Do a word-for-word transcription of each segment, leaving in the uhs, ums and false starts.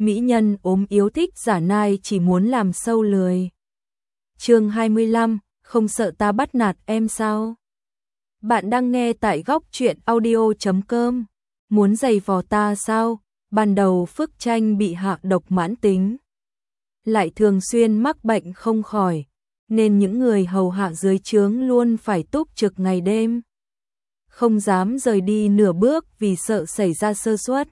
mỹ nhân ốm yếu thích giả nai chỉ muốn làm sâu lười. Chương hai mươi lăm, không sợ ta bắt nạt em sao? Bạn đang nghe tại góc truyện audio chấm com. Muốn giày vò ta sao? Ban đầu Phước Tranh bị hạ độc mãn tính, lại thường xuyên mắc bệnh không khỏi, nên những người hầu hạ dưới trướng luôn phải túc trực ngày đêm, không dám rời đi nửa bước vì sợ xảy ra sơ suất.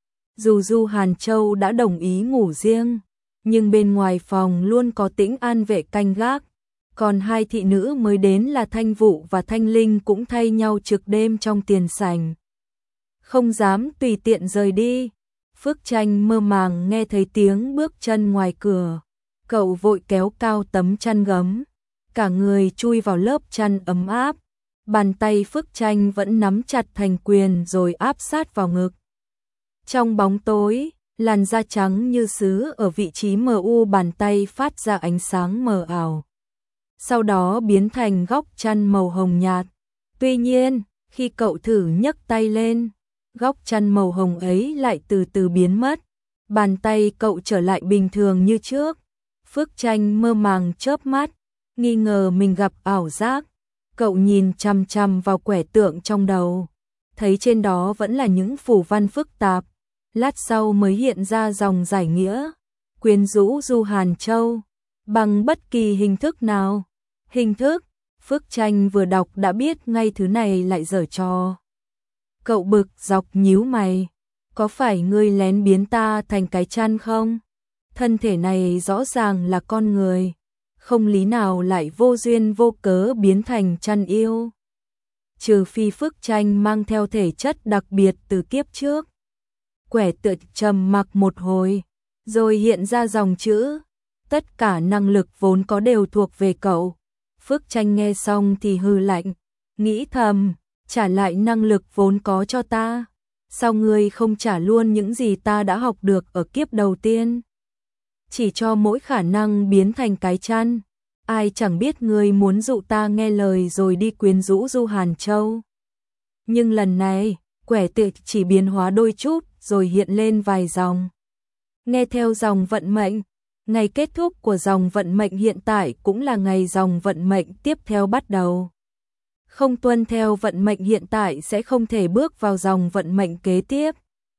Dù Du Hàn Châu đã đồng ý ngủ riêng, nhưng bên ngoài phòng luôn có Tĩnh An vệ canh gác, còn hai thị nữ mới đến là Thanh Vụ và Thanh Linh cũng thay nhau trực đêm trong tiền sảnh, không dám tùy tiện rời đi. Phước Tranh mơ màng nghe thấy tiếng bước chân ngoài cửa, cậu vội kéo cao tấm chăn gấm, cả người chui vào lớp chăn ấm áp, bàn tay Phước Tranh vẫn nắm chặt thành quyền rồi áp sát vào ngực. Trong bóng tối, làn da trắng như sứ ở vị trí mờ u bàn tay phát ra ánh sáng mờ ảo, sau đó biến thành góc chăn màu hồng nhạt. Tuy nhiên, khi cậu thử nhấc tay lên, góc chăn màu hồng ấy lại từ từ biến mất, bàn tay cậu trở lại bình thường như trước. Phước Tranh mơ màng chớp mắt, nghi ngờ mình gặp ảo giác. Cậu nhìn chằm chằm vào quẻ tượng trong đầu, thấy trên đó vẫn là những phù văn phức tạp, lát sau mới hiện ra dòng giải nghĩa, quyến rũ Du Hàn Châu, bằng bất kỳ hình thức nào. Hình thức, Phước Tranh vừa đọc đã biết ngay thứ này lại giở trò. Cậu bực dọc nhíu mày, có phải ngươi lén biến ta thành cái chăn không? Thân thể này rõ ràng là con người, không lý nào lại vô duyên vô cớ biến thành chăn yêu. Trừ phi Phước Tranh mang theo thể chất đặc biệt từ kiếp trước. Quẻ tượng trầm mặc một hồi, rồi hiện ra dòng chữ, tất cả năng lực vốn có đều thuộc về cậu. Phước Tranh nghe xong thì hừ lạnh, nghĩ thầm, trả lại năng lực vốn có cho ta, sao ngươi không trả luôn những gì ta đã học được ở kiếp đầu tiên? Chỉ cho mỗi khả năng biến thành cái chăn, ai chẳng biết ngươi muốn dụ ta nghe lời rồi đi quyến rũ Du Hàn Châu. Nhưng lần này, quẻ tượng chỉ biến hóa đôi chút rồi hiện lên vài dòng. Nghe theo dòng vận mệnh, ngày kết thúc của dòng vận mệnh hiện tại cũng là ngày dòng vận mệnh tiếp theo bắt đầu. Không tuân theo vận mệnh hiện tại sẽ không thể bước vào dòng vận mệnh kế tiếp.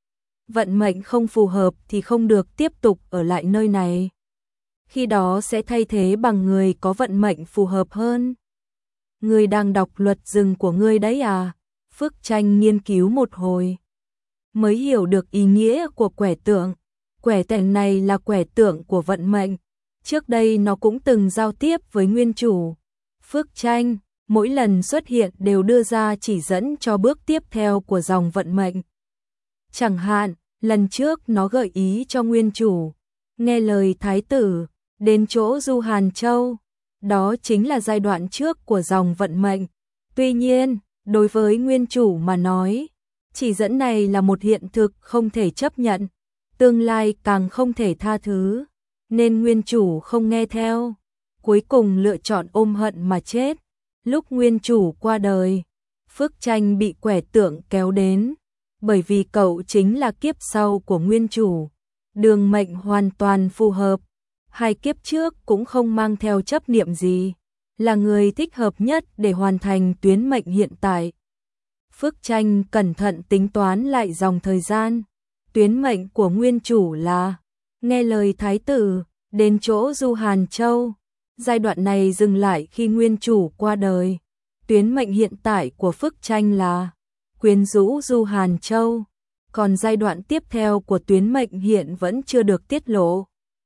Vận mệnh không phù hợp thì không được tiếp tục ở lại nơi này. Khi đó sẽ thay thế bằng người có vận mệnh phù hợp hơn. Ngươi đang đọc luật rừng của ngươi đấy à? Phước Tranh nghiên cứu một hồi, mới hiểu được ý nghĩa của quẻ tượng. Quẻ tượng này là quẻ tượng của vận mệnh. Trước đây nó cũng từng giao tiếp với nguyên chủ. Phước Tranh mỗi lần xuất hiện đều đưa ra chỉ dẫn cho bước tiếp theo của dòng vận mệnh. Chẳng hạn, lần trước nó gợi ý cho nguyên chủ nghe lời thái tử, đến chỗ Du Hàn Châu. Đó chính là giai đoạn trước của dòng vận mệnh. Tuy nhiên, đối với nguyên chủ mà nói, chỉ dẫn này là một hiện thực không thể chấp nhận, tương lai càng không thể tha thứ, nên nguyên chủ không nghe theo, cuối cùng lựa chọn ôm hận mà chết. Lúc nguyên chủ qua đời, Phước Tranh bị quẻ tượng kéo đến, bởi vì cậu chính là kiếp sau của nguyên chủ, đường mệnh hoàn toàn phù hợp, hai kiếp trước cũng không mang theo chấp niệm gì, là người thích hợp nhất để hoàn thành tuyến mệnh hiện tại. Phước Tranh cẩn thận tính toán lại dòng thời gian, tuyến mệnh của nguyên chủ là nghe lời thái tử, đến chỗ Du Hàn Châu. Giai đoạn này dừng lại khi nguyên chủ qua đời. Tuyến mệnh hiện tại của Phước Tranh là quyến rũ Du Hàn Châu, còn giai đoạn tiếp theo của tuyến mệnh hiện vẫn chưa được tiết lộ.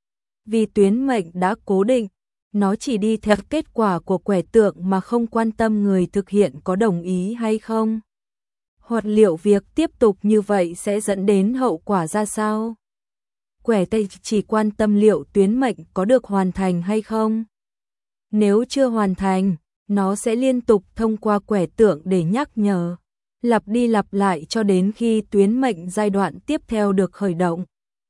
Vì tuyến mệnh đã cố định, nó chỉ đi theo kết quả của quẻ tượng mà không quan tâm người thực hiện có đồng ý hay không. Hoặc liệu việc tiếp tục như vậy sẽ dẫn đến hậu quả ra sao? Quẻ tượng chỉ quan tâm liệu tuyến mệnh có được hoàn thành hay không. Nếu chưa hoàn thành, nó sẽ liên tục thông qua quẻ tượng để nhắc nhở, lặp đi lặp lại cho đến khi tuyến mệnh giai đoạn tiếp theo được khởi động.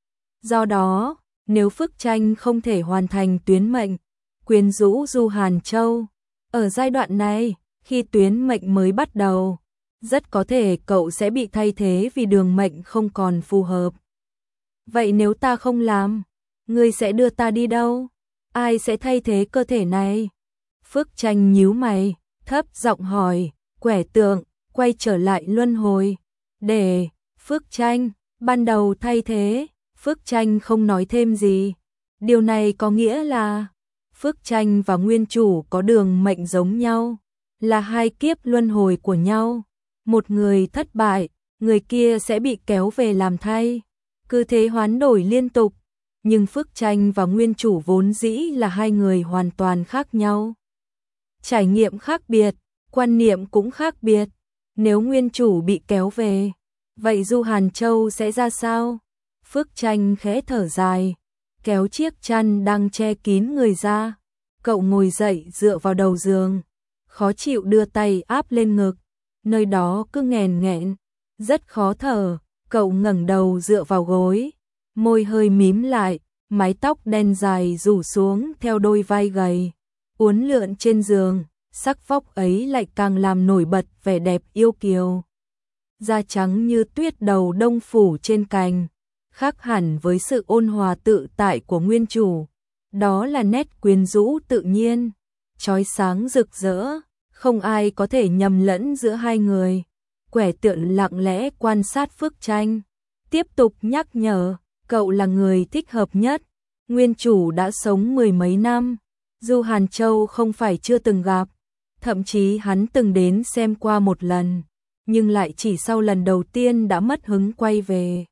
Do đó, nếu Phước Tranh không thể hoàn thành tuyến mệnh, quyến rũ Du Hàn Châu, ở giai đoạn này, khi tuyến mệnh mới bắt đầu, rất có thể cậu sẽ bị thay thế vì đường mệnh không còn phù hợp. Vậy nếu ta không làm, ngươi sẽ đưa ta đi đâu? Ai sẽ thay thế cơ thể này? Phước Tranh nhíu mày, thấp giọng hỏi, Quẻ Tượng, quay trở lại luân hồi. Để, Phước Tranh, ban đầu thay thế, Phước Tranh không nói thêm gì. Điều này có nghĩa là, Phước Tranh và nguyên chủ có đường mệnh giống nhau, là hai kiếp luân hồi của nhau. Một người thất bại, người kia sẽ bị kéo về làm thay. Cứ thế hoán đổi liên tục. Nhưng Phước Tranh và nguyên chủ vốn dĩ là hai người hoàn toàn khác nhau. Trải nghiệm khác biệt, quan niệm cũng khác biệt. Nếu nguyên chủ bị kéo về, vậy Du Hàn Châu sẽ ra sao? Phước Tranh khẽ thở dài, kéo chiếc chăn đang che kín người ra. Cậu ngồi dậy dựa vào đầu giường, khó chịu đưa tay áp lên ngực, nơi đó cứ nghèn nghẹn, rất khó thở. Cậu ngẩng đầu dựa vào gối, môi hơi mím lại, mái tóc đen dài rủ xuống theo đôi vai gầy, uốn lượn trên giường, sắc vóc ấy lại càng làm nổi bật vẻ đẹp yêu kiều. Da trắng như tuyết đầu đông phủ trên cành, khác hẳn với sự ôn hòa tự tại của nguyên chủ. Đó là nét quyến rũ tự nhiên, chói sáng rực rỡ, không ai có thể nhầm lẫn giữa hai người. Quẻ Tượng lặng lẽ quan sát Phước Tranh, tiếp tục nhắc nhở, cậu là người thích hợp nhất. Nguyên chủ đã sống mười mấy năm, Du Hàn Châu không phải chưa từng gặp, thậm chí hắn từng đến xem qua một lần, nhưng lại chỉ sau lần đầu tiên đã mất hứng quay về.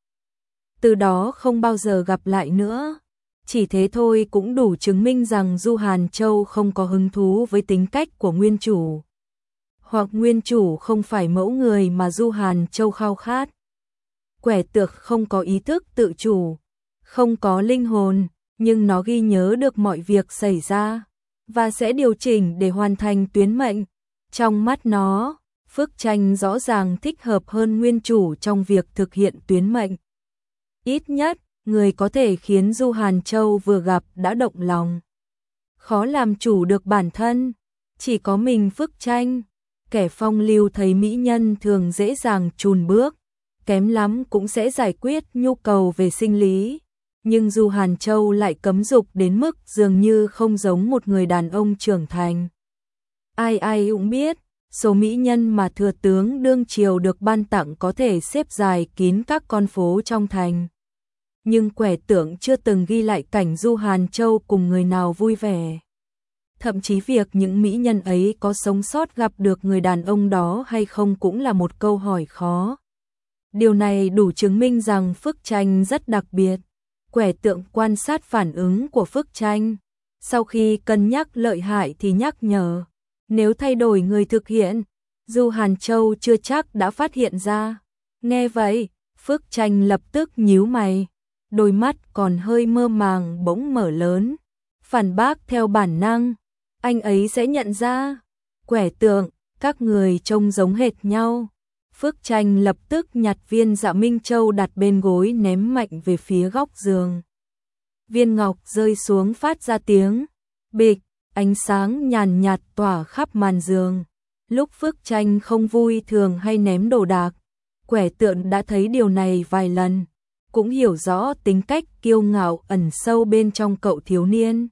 Từ đó không bao giờ gặp lại nữa. Chỉ thế thôi cũng đủ chứng minh rằng Du Hàn Châu không có hứng thú với tính cách của nguyên chủ. Hoặc nguyên chủ không phải mẫu người mà Du Hàn Châu khao khát. Quẻ Tượng không có ý thức tự chủ, không có linh hồn, nhưng nó ghi nhớ được mọi việc xảy ra, và sẽ điều chỉnh để hoàn thành tuyến mệnh. Trong mắt nó, Phước Tranh rõ ràng thích hợp hơn nguyên chủ trong việc thực hiện tuyến mệnh. Ít nhất, người có thể khiến Du Hàn Châu vừa gặp đã động lòng. Khó làm chủ được bản thân, chỉ có mình Phước Tranh. Kẻ phong lưu thấy mỹ nhân thường dễ dàng chùn bước, kém lắm cũng sẽ giải quyết nhu cầu về sinh lý. Nhưng Du Hàn Châu lại cấm dục đến mức dường như không giống một người đàn ông trưởng thành. Ai ai cũng biết, số mỹ nhân mà thừa tướng đương triều được ban tặng có thể xếp dài kín các con phố trong thành. Nhưng Quẻ Tượng chưa từng ghi lại cảnh Du Hàn Châu cùng người nào vui vẻ. Thậm chí việc những mỹ nhân ấy có sống sót gặp được người đàn ông đó hay không cũng là một câu hỏi khó. Điều này đủ chứng minh rằng Phước Tranh rất đặc biệt. Quẻ Tượng quan sát phản ứng của Phước Tranh. Sau khi cân nhắc lợi hại thì nhắc nhở. Nếu thay đổi người thực hiện, Du Hàn Châu chưa chắc đã phát hiện ra. Nghe vậy, Phước Tranh lập tức nhíu mày. Đôi mắt còn hơi mơ màng bỗng mở lớn. Phản bác theo bản năng. Anh ấy sẽ nhận ra. Quẻ Tượng, các người trông giống hệt nhau. Phước Tranh lập tức nhặt viên Dạ Minh Châu đặt bên gối ném mạnh về phía góc giường. Viên ngọc rơi xuống phát ra tiếng bịch, ánh sáng nhàn nhạt tỏa khắp màn giường. Lúc Phước Tranh không vui thường hay ném đồ đạc, Quẻ Tượng đã thấy điều này vài lần, cũng hiểu rõ tính cách kiêu ngạo ẩn sâu bên trong cậu thiếu niên.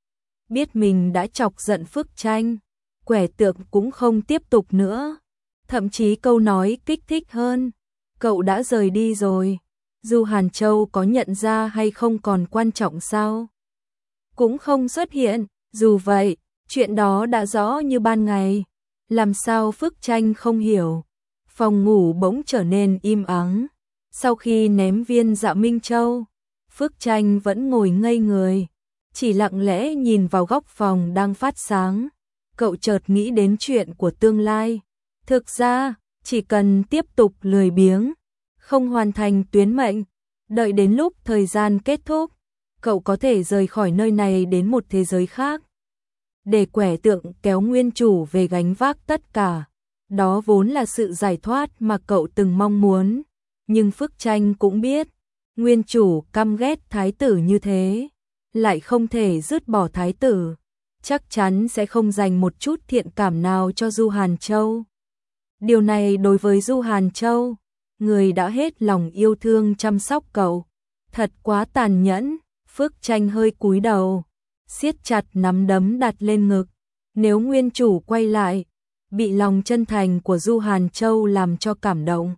Biết mình đã chọc giận Phước Tranh, Quẻ Tượng cũng không tiếp tục nữa. Thậm chí câu nói kích thích hơn, cậu đã rời đi rồi, Du Hàn Châu có nhận ra hay không còn quan trọng sao? Cũng không xuất hiện, dù vậy, chuyện đó đã rõ như ban ngày. Làm sao Phước Tranh không hiểu? Phòng ngủ bỗng trở nên im ắng. Sau khi ném viên Dạ Minh Châu, Phước Tranh vẫn ngồi ngây người, chỉ lặng lẽ nhìn vào góc phòng đang phát sáng. Cậu chợt nghĩ đến chuyện của tương lai. Thực ra, chỉ cần tiếp tục lười biếng, không hoàn thành tuyến mệnh, đợi đến lúc thời gian kết thúc, cậu có thể rời khỏi nơi này đến một thế giới khác. Để Quẻ Tượng kéo nguyên chủ về gánh vác tất cả, đó vốn là sự giải thoát mà cậu từng mong muốn. Nhưng Phước Tranh cũng biết, nguyên chủ căm ghét thái tử như thế, lại không thể dứt bỏ thái tử, chắc chắn sẽ không dành một chút thiện cảm nào cho Du Hàn Châu. Điều này đối với Du Hàn Châu, người đã hết lòng yêu thương chăm sóc cậu, Thật quá tàn nhẫn, Phước Tranh hơi cúi đầu, siết chặt nắm đấm đặt lên ngực. Nếu nguyên chủ quay lại, bị lòng chân thành của Du Hàn Châu làm cho cảm động,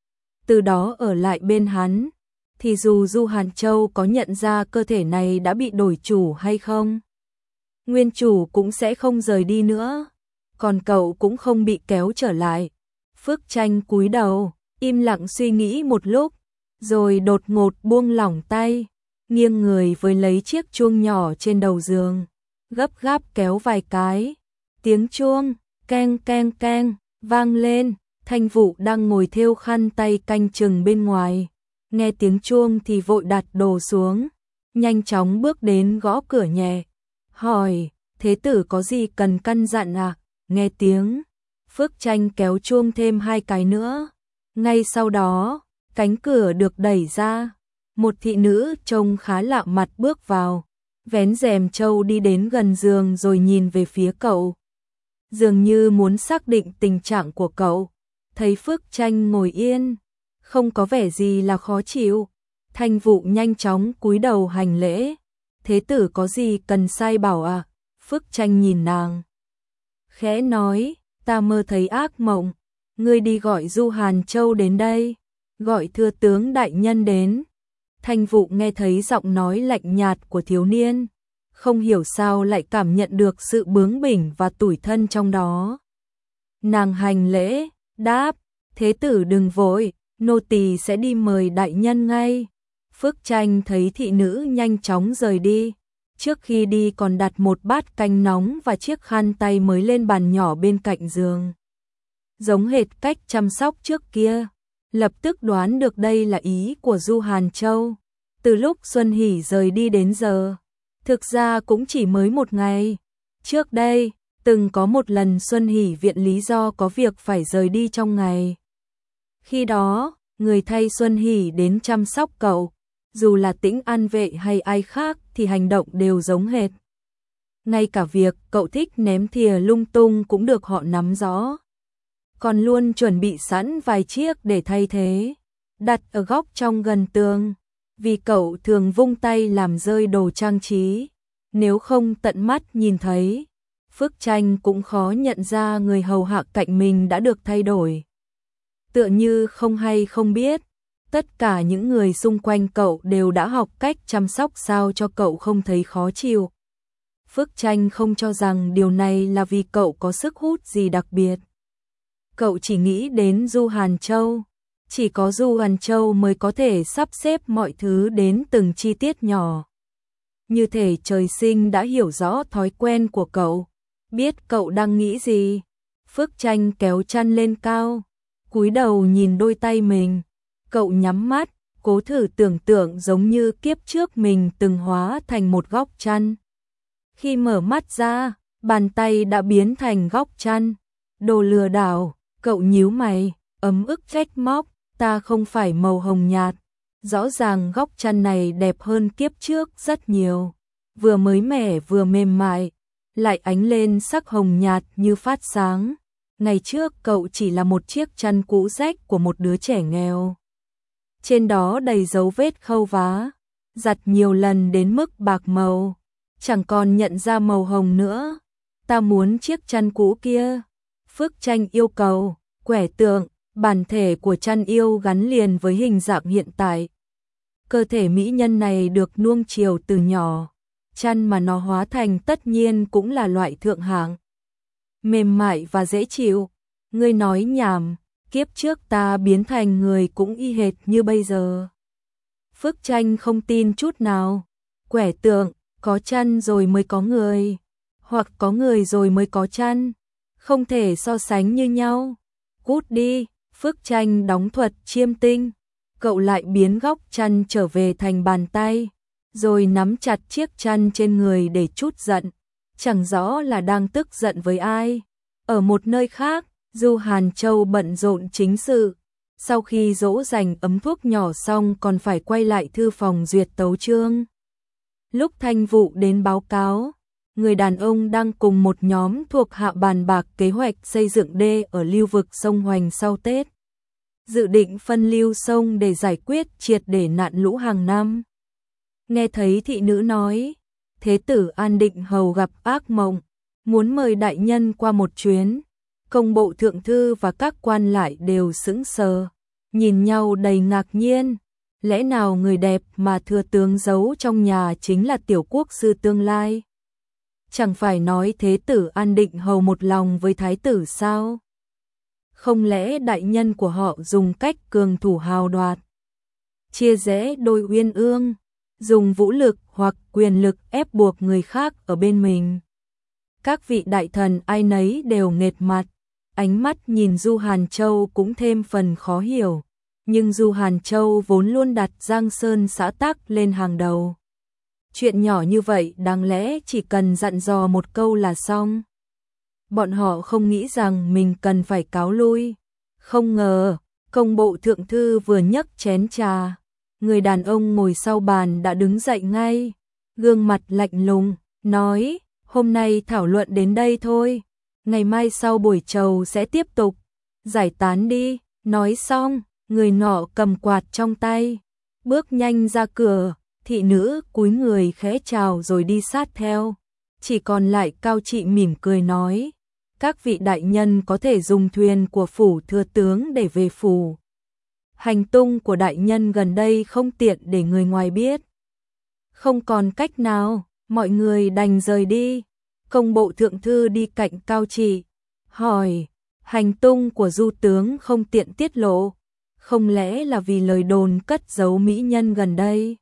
từ đó ở lại bên hắn, thì dù Du Hàn Châu có nhận ra cơ thể này đã bị đổi chủ hay không, nguyên chủ cũng sẽ không rời đi nữa, còn cậu cũng không bị kéo trở lại. Phước Tranh cúi đầu, im lặng suy nghĩ một lúc, rồi đột ngột buông lỏng tay, nghiêng người với lấy chiếc chuông nhỏ trên đầu giường, gấp gáp kéo vài cái. Tiếng chuông, keng keng keng, vang lên. Thanh Vụ đang ngồi thêu khăn tay canh chừng bên ngoài, nghe tiếng chuông thì vội đặt đồ xuống, nhanh chóng bước đến gõ cửa nhẹ, hỏi, thế tử có gì cần căn dặn à? Nghe tiếng, Phước Tranh kéo chuông thêm hai cái nữa. Ngay sau đó, cánh cửa được đẩy ra, một thị nữ trông khá lạ mặt bước vào, vén rèm trâu đi đến gần giường rồi nhìn về phía cậu, dường như muốn xác định tình trạng của cậu. Thấy Phước Tranh ngồi yên, không có vẻ gì là khó chịu, Thanh Vụ nhanh chóng cúi đầu hành lễ. Thế tử có gì cần sai bảo à? Phước Tranh nhìn nàng, khẽ nói, ta mơ thấy ác mộng, ngươi đi gọi Du Hàn Châu đến đây, gọi thưa tướng đại nhân đến. Thanh Vụ nghe thấy giọng nói lạnh nhạt của thiếu niên, không hiểu sao lại cảm nhận được sự bướng bỉnh và tủi thân trong đó. Nàng hành lễ, đáp, thế tử đừng vội, nô tỳ sẽ đi mời đại nhân ngay. Phước Tranh thấy thị nữ nhanh chóng rời đi, trước khi đi còn đặt một bát canh nóng và chiếc khăn tay mới lên bàn nhỏ bên cạnh giường, giống hệt cách chăm sóc trước kia. Lập tức đoán được đây là ý của Du Hàn Châu. Từ lúc Xuân Hỷ rời đi đến giờ, thực ra cũng chỉ mới một ngày. Trước đây, từng có một lần Xuân Hỷ viện lý do có việc phải rời đi trong ngày. Khi đó, người thay Xuân Hỷ đến chăm sóc cậu, dù là Tĩnh An vệ hay ai khác thì hành động đều giống hệt. Ngay cả việc cậu thích ném thìa lung tung cũng được họ nắm rõ. Còn luôn chuẩn bị sẵn vài chiếc để thay thế, đặt ở góc trong gần tường, vì cậu thường vung tay làm rơi đồ trang trí. Nếu không tận mắt nhìn thấy, Phước Tranh cũng khó nhận ra người hầu hạ cạnh mình đã được thay đổi. Tựa như không hay không biết, tất cả những người xung quanh cậu đều đã học cách chăm sóc sao cho cậu không thấy khó chịu. Phước Tranh không cho rằng điều này là vì cậu có sức hút gì đặc biệt. Cậu chỉ nghĩ đến Du Hàn Châu, chỉ có Du Hàn Châu mới có thể sắp xếp mọi thứ đến từng chi tiết nhỏ. Như thể trời sinh đã hiểu rõ thói quen của cậu, biết cậu đang nghĩ gì. Phước Tranh kéo chăn lên cao, cúi đầu nhìn đôi tay mình. Cậu nhắm mắt, cố thử tưởng tượng giống như kiếp trước mình từng hóa thành một góc chăn. Khi mở mắt ra, bàn tay đã biến thành góc chăn. Đồ lừa đảo, cậu nhíu mày, ấm ức trách móc, ta không phải màu hồng nhạt. Rõ ràng góc chăn này đẹp hơn kiếp trước rất nhiều. Vừa mới mẻ vừa mềm mại, lại ánh lên sắc hồng nhạt như phát sáng. Ngày trước cậu chỉ là một chiếc chăn cũ rách của một đứa trẻ nghèo. Trên đó đầy dấu vết khâu vá, giặt nhiều lần đến mức bạc màu, chẳng còn nhận ra màu hồng nữa. Ta muốn chiếc chăn cũ kia. Phước Tranh yêu cầu, quẻ tượng, bản thể của chăn yêu gắn liền với hình dạng hiện tại. Cơ thể mỹ nhân này được nuông chiều từ nhỏ, chăn mà nó hóa thành tất nhiên cũng là loại thượng hạng, mềm mại và dễ chịu. Ngươi nói nhảm, kiếp trước ta biến thành người cũng y hệt như bây giờ. Phước Tranh không tin chút nào. Quẻ tượng, có chăn rồi mới có người, hoặc có người rồi mới có chăn, không thể so sánh như nhau. Cút đi. Phước Tranh đóng thuật chiêm tinh. Cậu lại biến góc chăn trở về thành bàn tay, rồi nắm chặt chiếc chăn trên người để trút giận. Chẳng rõ là đang tức giận với ai. Ở một nơi khác, Du Hàn Châu bận rộn chính sự. Sau khi dỗ dành ấm thuốc nhỏ xong còn phải quay lại thư phòng duyệt tấu chương. Lúc Thanh Vụ đến báo cáo, người đàn ông đang cùng một nhóm thuộc hạ bàn bạc kế hoạch xây dựng đê ở lưu vực sông Hoành sau Tết. dự định phân lưu sông để giải quyết triệt để nạn lũ hàng năm. Nghe thấy thị nữ nói, Thế tử An Định Hầu gặp ác mộng, muốn mời đại nhân qua một chuyến. Công bộ thượng thư và các quan lại đều sững sờ, nhìn nhau đầy ngạc nhiên. Lẽ nào người đẹp mà thừa tướng giấu trong nhà chính là tiểu quốc sư tương lai? Chẳng phải nói Thế tử An Định Hầu một lòng với thái tử sao? Không lẽ đại nhân của họ dùng cách cường thủ hào đoạt, chia rẽ đôi uyên ương, dùng vũ lực hoặc quyền lực ép buộc người khác ở bên mình? Các vị đại thần ai nấy đều nghệt mặt, ánh mắt nhìn Du Hàn Châu cũng thêm phần khó hiểu. Nhưng Du Hàn Châu vốn luôn đặt Giang Sơn xã tắc lên hàng đầu. Chuyện nhỏ như vậy đáng lẽ chỉ cần dặn dò một câu là xong. Bọn họ không nghĩ rằng mình cần phải cáo lui. Không ngờ, công bộ thượng thư vừa nhấc chén trà, người đàn ông ngồi sau bàn đã đứng dậy ngay, gương mặt lạnh lùng, nói, hôm nay thảo luận đến đây thôi, ngày mai sau buổi trầu sẽ tiếp tục, giải tán đi. Nói xong, người nọ cầm quạt trong tay, bước nhanh ra cửa, thị nữ cúi người khẽ chào rồi đi sát theo. Chỉ còn lại Cao Trị mỉm cười nói, các vị đại nhân có thể dùng thuyền của phủ thừa tướng để về phủ. Hành tung của đại nhân gần đây không tiện để người ngoài biết. Không còn cách nào, mọi người đành rời đi. Công bộ thượng thư đi cạnh Cao Trị, hỏi, hành tung của Du tướng không tiện tiết lộ, không lẽ là vì lời đồn cất giấu mỹ nhân gần đây?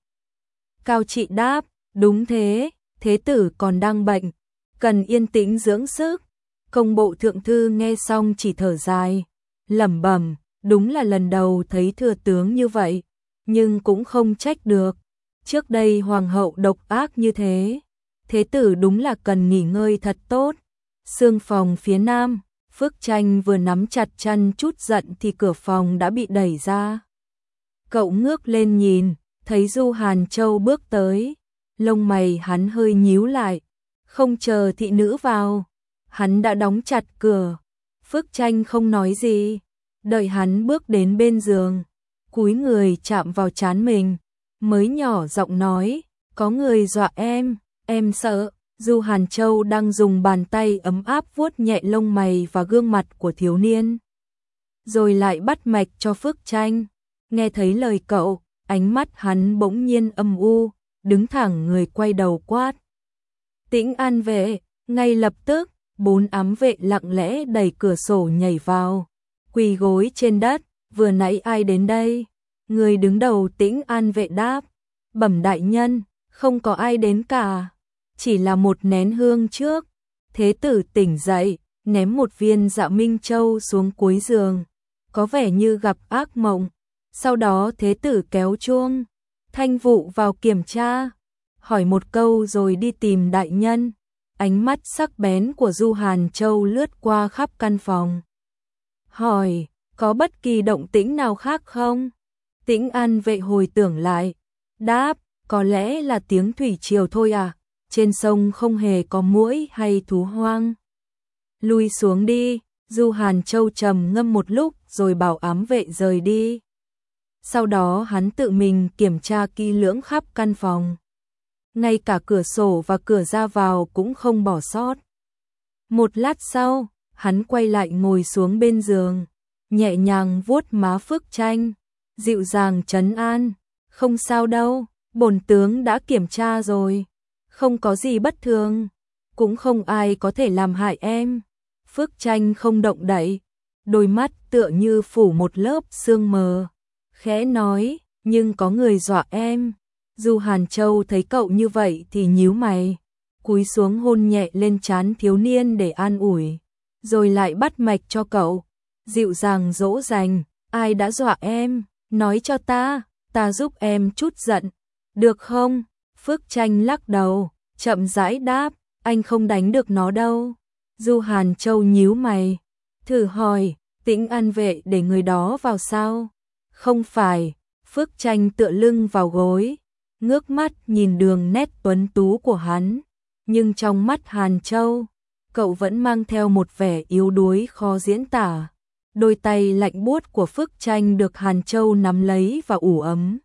Cao Trị đáp, đúng thế, thế tử còn đang bệnh, cần yên tĩnh dưỡng sức. Công bộ thượng thư nghe xong chỉ thở dài, lẩm bẩm, đúng là lần đầu thấy thừa tướng như vậy, nhưng cũng không trách được. Trước đây hoàng hậu độc ác như thế, thế tử đúng là cần nghỉ ngơi thật tốt. Sương phòng phía nam, Phước Tranh vừa nắm chặt chân chút giận thì cửa phòng đã bị đẩy ra. Cậu ngước lên nhìn, thấy Du Hàn Châu bước tới, lông mày hắn hơi nhíu lại, không chờ thị nữ vào, hắn đã đóng chặt cửa. Phước Tranh không nói gì, đợi hắn bước đến bên giường, cúi người chạm vào trán mình, mới nhỏ giọng nói, có người dọa em, em sợ. Du Hàn Châu đang dùng bàn tay ấm áp vuốt nhẹ lông mày và gương mặt của thiếu niên, rồi lại bắt mạch cho Phước Tranh. Nghe thấy lời cậu, ánh mắt hắn bỗng nhiên âm u, đứng thẳng người quay đầu quát, Tĩnh An vệ. Ngay lập tức, bốn ám vệ lặng lẽ đẩy cửa sổ nhảy vào, quỳ gối trên đất, vừa nãy ai đến đây? Người đứng đầu Tĩnh An vệ đáp, bẩm đại nhân, không có ai đến cả, chỉ là một nén hương trước. Thế tử tỉnh dậy, ném một viên Dạ Minh Châu xuống cuối giường, có vẻ như gặp ác mộng. Sau đó thế tử kéo chuông, Thanh Vụ vào kiểm tra, hỏi một câu rồi đi tìm đại nhân. Ánh mắt sắc bén của Du Hàn Châu lướt qua khắp căn phòng, hỏi, có bất kỳ động tĩnh nào khác không? Tĩnh An vệ hồi tưởng lại, đáp, có lẽ là tiếng thủy triều thôi à, trên sông không hề có muỗi hay thú hoang. Lui xuống đi. Du Hàn Châu trầm ngâm một lúc rồi bảo ám vệ rời đi. Sau đó hắn tự mình kiểm tra kỹ lưỡng khắp căn phòng, ngay cả cửa sổ và cửa ra vào cũng không bỏ sót. Một lát sau, hắn quay lại ngồi xuống bên giường, nhẹ nhàng vuốt má Phước Tranh, dịu dàng trấn an, không sao đâu, bổn tướng đã kiểm tra rồi, không có gì bất thường, cũng không ai có thể làm hại em. Phước Tranh không động đậy, đôi mắt tựa như phủ một lớp sương mờ, khẽ nói, nhưng có người dọa em. Du Hàn Châu thấy cậu như vậy thì nhíu mày, cúi xuống hôn nhẹ lên trán thiếu niên để an ủi, rồi lại bắt mạch cho cậu, dịu dàng dỗ dành, ai đã dọa em, nói cho ta, ta giúp em chút giận, được không? Phước Tranh lắc đầu, chậm rãi đáp, anh không đánh được nó đâu. Du Hàn Châu nhíu mày, thử hỏi, Tĩnh An vệ để người đó vào sao? Không phải. Phước Tranh tựa lưng vào gối, ngước mắt nhìn đường nét tuấn tú của hắn, nhưng trong mắt Hàn Châu, cậu vẫn mang theo một vẻ yếu đuối khó diễn tả. Đôi tay lạnh buốt của Phước Tranh được Hàn Châu nắm lấy và ủ ấm.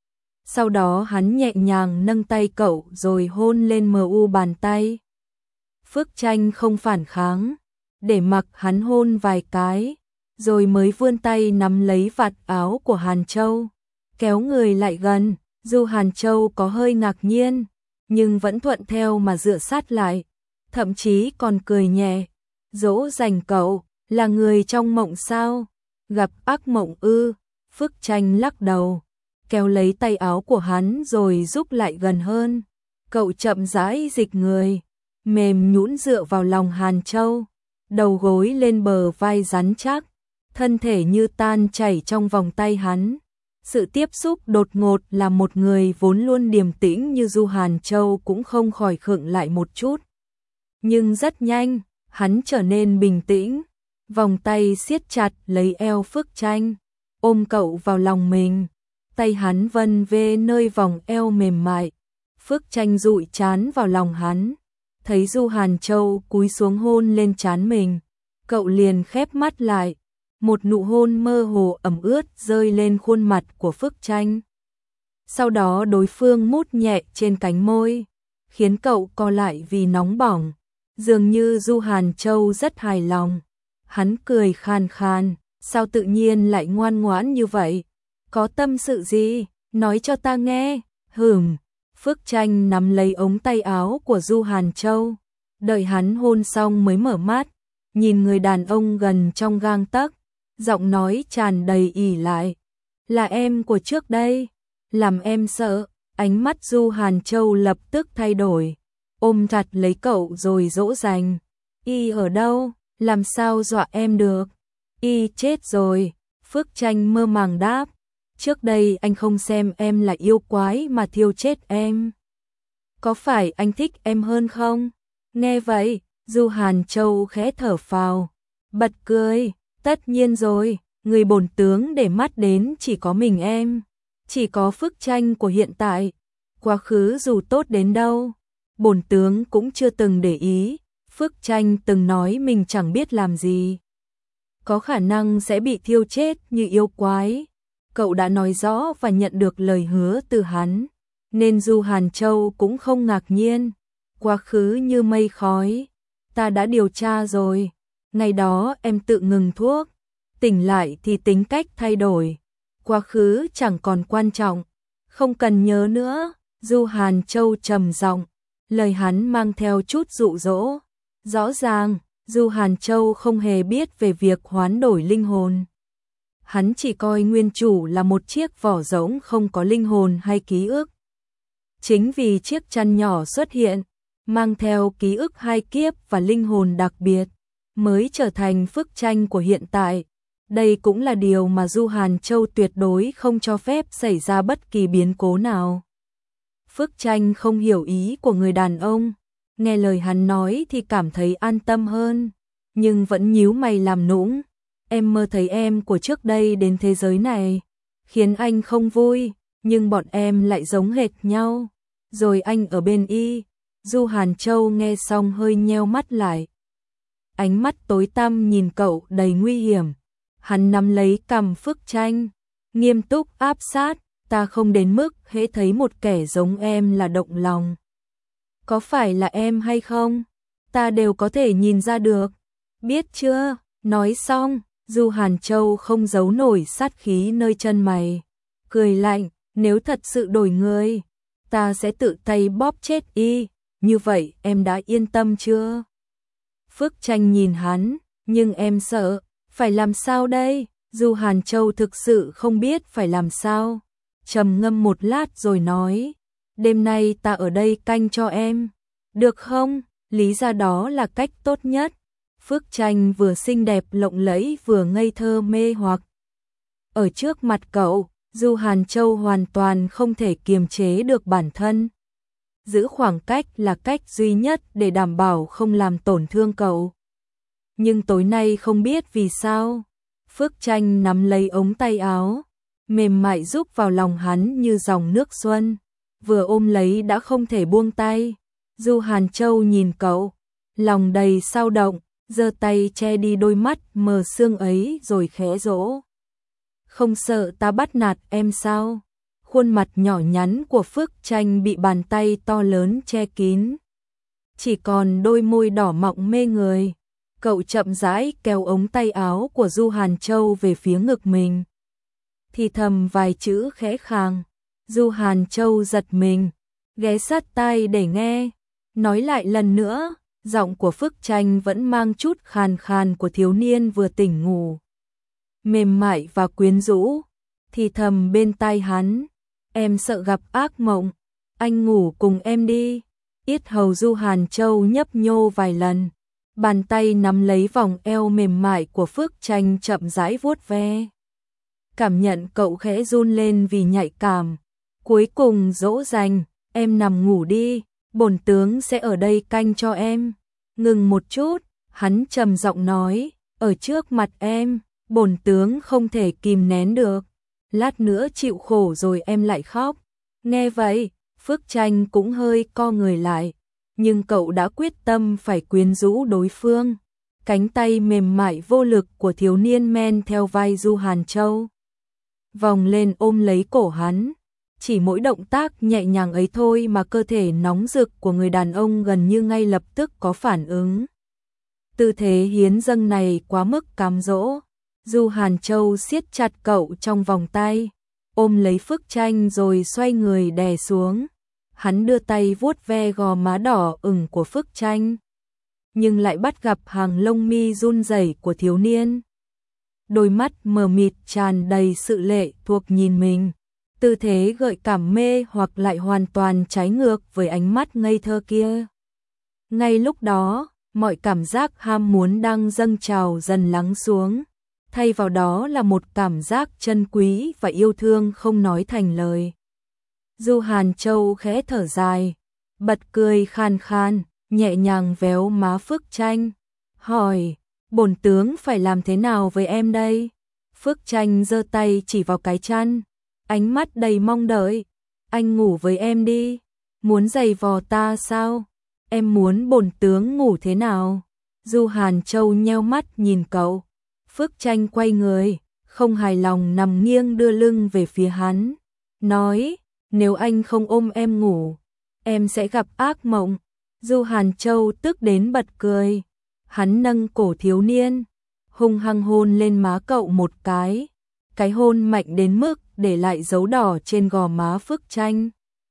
Sau đó hắn nhẹ nhàng nâng tay cậu rồi hôn lên mờ u bàn tay. Phước Tranh không phản kháng, để mặc hắn hôn vài cái, rồi mới vươn tay nắm lấy vạt áo của Hàn Châu, kéo người lại gần. Dù Hàn Châu có hơi ngạc nhiên, nhưng vẫn thuận theo mà dựa sát lại, thậm chí còn cười nhẹ. Dỗ dành cậu, là người trong mộng sao? Gặp ác mộng ư? Phước Tranh lắc đầu, kéo lấy tay áo của hắn rồi rúc lại gần hơn. Cậu chậm rãi dịch người, mềm nhũn dựa vào lòng Hàn Châu, đầu gối lên bờ vai rắn chắc, thân thể như tan chảy trong vòng tay hắn. Sự tiếp xúc đột ngột là một người vốn luôn điềm tĩnh như Du Hàn Châu cũng không khỏi khựng lại một chút. Nhưng rất nhanh, hắn trở nên bình tĩnh, vòng tay siết chặt lấy eo Phước Tranh, ôm cậu vào lòng mình, tay hắn vân về nơi vòng eo mềm mại. Phước Tranh dụi trán vào lòng hắn, thấy Du Hàn Châu cúi xuống hôn lên trán mình, cậu liền khép mắt lại. Một nụ hôn mơ hồ ẩm ướt rơi lên khuôn mặt của Phước Tranh. Sau đó đối phương mút nhẹ trên cánh môi, khiến cậu co lại vì nóng bỏng. Dường như Du Hàn Châu rất hài lòng. Hắn cười khan khan, sao tự nhiên lại ngoan ngoãn như vậy? Có tâm sự gì? Nói cho ta nghe. Hửm. Phước Tranh nắm lấy ống tay áo của Du Hàn Châu, đợi hắn hôn xong mới mở mắt, nhìn người đàn ông gần trong gang tấc. Giọng nói tràn đầy ỉ lại. Là em của trước đây, làm em sợ. Ánh mắt Du Hàn Châu lập tức thay đổi, ôm chặt lấy cậu rồi dỗ dành. Y ở đâu, làm sao dọa em được? Y chết rồi. Phước Tranh mơ màng đáp. Trước đây anh không xem em là yêu quái mà thiêu chết em. Có phải anh thích em hơn không? Nghe vậy, Du Hàn Châu khẽ thở phào, bật cười. Tất nhiên rồi, người bổn tướng để mắt đến chỉ có mình em, chỉ có Phước Tranh của hiện tại. Quá khứ dù tốt đến đâu, bổn tướng cũng chưa từng để ý. Phước Tranh từng nói mình chẳng biết làm gì, có khả năng sẽ bị thiêu chết như yêu quái. Cậu đã nói rõ và nhận được lời hứa từ hắn, nên Du Hàn Châu cũng không ngạc nhiên. Quá khứ như mây khói, ta đã điều tra rồi. Ngày đó em tự ngừng thuốc, tỉnh lại thì tính cách thay đổi. Quá khứ chẳng còn quan trọng, không cần nhớ nữa. Du Hàn Châu trầm giọng, lời hắn mang theo chút dụ dỗ. Rõ ràng, Du Hàn Châu không hề biết về việc hoán đổi linh hồn. Hắn chỉ coi nguyên chủ là một chiếc vỏ rỗng không có linh hồn hay ký ức. Chính vì chiếc chăn nhỏ xuất hiện, mang theo ký ức hai kiếp và linh hồn đặc biệt, mới trở thành Phước Tranh của hiện tại. Đây cũng là điều mà Du Hàn Châu tuyệt đối không cho phép xảy ra bất kỳ biến cố nào. Phước Tranh không hiểu ý của người đàn ông, nghe lời hắn nói thì cảm thấy an tâm hơn, nhưng vẫn nhíu mày làm nũng. Em mơ thấy em của trước đây đến thế giới này, khiến anh không vui, nhưng bọn em lại giống hệt nhau. Rồi anh ở bên y. Du Hàn Châu nghe xong hơi nheo mắt lại, ánh mắt tối tăm nhìn cậu đầy nguy hiểm. Hắn nắm lấy cằm Phước Tranh, nghiêm túc áp sát. Ta không đến mức hễ thấy một kẻ giống em là động lòng. Có phải là em hay không, ta đều có thể nhìn ra được. Biết chưa? Nói xong, Du Hàn Châu không giấu nổi sát khí nơi chân mày, cười lạnh. Nếu thật sự đổi người, ta sẽ tự tay bóp chết y. Như vậy em đã yên tâm chưa? Phước Tranh nhìn hắn, nhưng em sợ. Phải làm sao đây? Du Hàn Châu thực sự không biết phải làm sao, trầm ngâm một lát rồi nói, đêm nay ta ở đây canh cho em, được không? Lý ra đó là cách tốt nhất. Phước Tranh vừa xinh đẹp lộng lẫy vừa ngây thơ mê hoặc. Ở trước mặt cậu, Du Hàn Châu hoàn toàn không thể kiềm chế được bản thân. Giữ khoảng cách là cách duy nhất để đảm bảo không làm tổn thương cậu. Nhưng tối nay không biết vì sao, Phước Tranh nắm lấy ống tay áo, mềm mại rúc vào lòng hắn như dòng nước xuân, vừa ôm lấy đã không thể buông tay. Du Hàn Châu nhìn cậu, lòng đầy sao động, giơ tay che đi đôi mắt mờ sương ấy rồi khẽ dỗ. Không sợ ta bắt nạt em sao? Khuôn mặt nhỏ nhắn của Phước Tranh bị bàn tay to lớn che kín. Chỉ còn đôi môi đỏ mọng mê người. Cậu chậm rãi kéo ống tay áo của Du Hàn Châu về phía ngực mình. Thì thầm vài chữ khẽ khàng. Du Hàn Châu giật mình, ghé sát tai để nghe. Nói lại lần nữa, giọng của Phước Tranh vẫn mang chút khàn khàn của thiếu niên vừa tỉnh ngủ. Mềm mại và quyến rũ, thì thầm bên tai hắn. Em sợ gặp ác mộng, anh ngủ cùng em đi. Yết hầu Du Hàn Châu nhấp nhô vài lần. Bàn tay nắm lấy vòng eo mềm mại của Phước Tranh chậm rãi vuốt ve. Cảm nhận cậu khẽ run lên vì nhạy cảm. Cuối cùng dỗ dành, em nằm ngủ đi, bổn tướng sẽ ở đây canh cho em. Ngừng một chút, hắn trầm giọng nói, ở trước mặt em, bổn tướng không thể kìm nén được. Lát nữa chịu khổ rồi em lại khóc. Nghe vậy, Phước Tranh cũng hơi co người lại. Nhưng cậu đã quyết tâm phải quyến rũ đối phương. Cánh tay mềm mại vô lực của thiếu niên men theo vai Du Hàn Châu. Vòng lên ôm lấy cổ hắn. Chỉ mỗi động tác nhẹ nhàng ấy thôi mà cơ thể nóng rực của người đàn ông gần như ngay lập tức có phản ứng. Tư thế hiến dâng này quá mức cám dỗ. Du Hàn Châu siết chặt cậu trong vòng tay, ôm lấy Phước Tranh rồi xoay người đè xuống. Hắn đưa tay vuốt ve gò má đỏ ửng của Phước Tranh, nhưng lại bắt gặp hàng lông mi run rẩy của thiếu niên. Đôi mắt mờ mịt tràn đầy sự lệ thuộc nhìn mình. Tư thế gợi cảm mê hoặc lại hoàn toàn trái ngược với ánh mắt ngây thơ kia. Ngay lúc đó, mọi cảm giác ham muốn đang dâng trào dần lắng xuống. Thay vào đó là một cảm giác trân quý và yêu thương không nói thành lời. Du Hàn Châu khẽ thở dài, bật cười khan khan, nhẹ nhàng véo má Phước Tranh. Hỏi, bổn tướng phải làm thế nào với em đây? Phước Tranh giơ tay chỉ vào cái chăn, ánh mắt đầy mong đợi. Anh ngủ với em đi, muốn giày vò ta sao? Em muốn bổn tướng ngủ thế nào? Du Hàn Châu nheo mắt nhìn cậu. Phước Tranh quay người, không hài lòng nằm nghiêng đưa lưng về phía hắn. Nói, nếu anh không ôm em ngủ, em sẽ gặp ác mộng. Du Hàn Châu tức đến bật cười. Hắn nâng cổ thiếu niên, hung hăng hôn lên má cậu một cái. Cái hôn mạnh đến mức để lại dấu đỏ trên gò má Phước Tranh.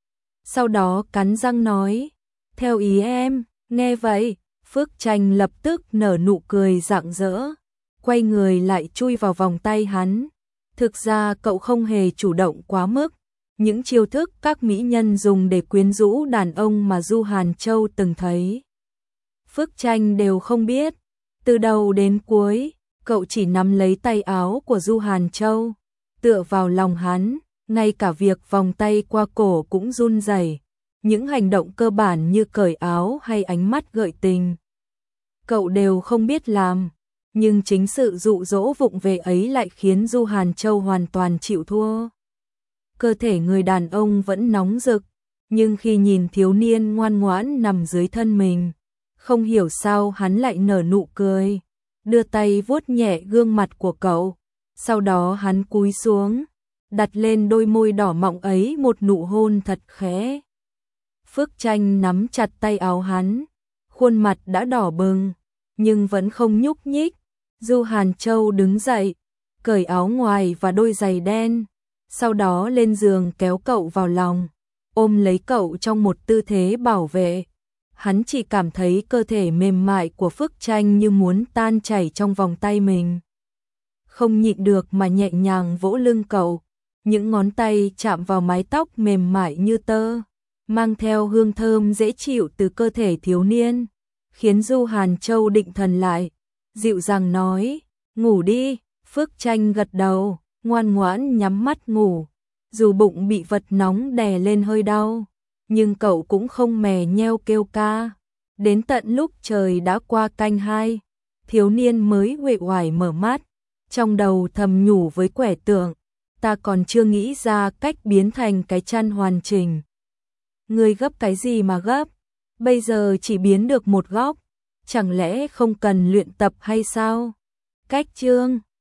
Sau đó cắn răng nói, theo ý em. Nghe vậy, Phước Tranh lập tức nở nụ cười rạng rỡ, quay người lại chui vào vòng tay hắn. Thực ra cậu không hề chủ động quá mức. Những chiêu thức các mỹ nhân dùng để quyến rũ đàn ông mà Du Hàn Châu từng thấy, Phước Tranh đều không biết. Từ đầu đến cuối, cậu chỉ nắm lấy tay áo của Du Hàn Châu, tựa vào lòng hắn, ngay cả việc vòng tay qua cổ cũng run rẩy. Những hành động cơ bản như cởi áo hay ánh mắt gợi tình, cậu đều không biết làm. Nhưng chính sự dụ dỗ vụng về ấy lại khiến Du Hàn Châu hoàn toàn chịu thua. Cơ thể người đàn ông vẫn nóng rực, nhưng khi nhìn thiếu niên ngoan ngoãn nằm dưới thân mình, không hiểu sao hắn lại nở nụ cười, đưa tay vuốt nhẹ gương mặt của cậu. Sau đó hắn cúi xuống, đặt lên đôi môi đỏ mọng ấy một nụ hôn thật khẽ. Phước Tranh nắm chặt tay áo hắn, khuôn mặt đã đỏ bừng, nhưng vẫn không nhúc nhích. Du Hàn Châu đứng dậy, cởi áo ngoài và đôi giày đen, sau đó lên giường kéo cậu vào lòng, ôm lấy cậu trong một tư thế bảo vệ. Hắn chỉ cảm thấy cơ thể mềm mại của Phước Tranh như muốn tan chảy trong vòng tay mình. Không nhịn được mà nhẹ nhàng vỗ lưng cậu, những ngón tay chạm vào mái tóc mềm mại như tơ, mang theo hương thơm dễ chịu từ cơ thể thiếu niên, khiến Du Hàn Châu định thần lại, dịu dàng nói, ngủ đi. Phước Tranh gật đầu, ngoan ngoãn nhắm mắt ngủ. Dù bụng bị vật nóng đè lên hơi đau, nhưng cậu cũng không mè nheo kêu ca. Đến tận lúc trời đã qua canh hai, thiếu niên mới uể oải mở mắt, trong đầu thầm nhủ với quẻ tượng, ta còn chưa nghĩ ra cách biến thành cái chăn hoàn chỉnh. Ngươi gấp cái gì mà gấp, bây giờ chỉ biến được một góc, chẳng lẽ không cần luyện tập hay sao? Cách chương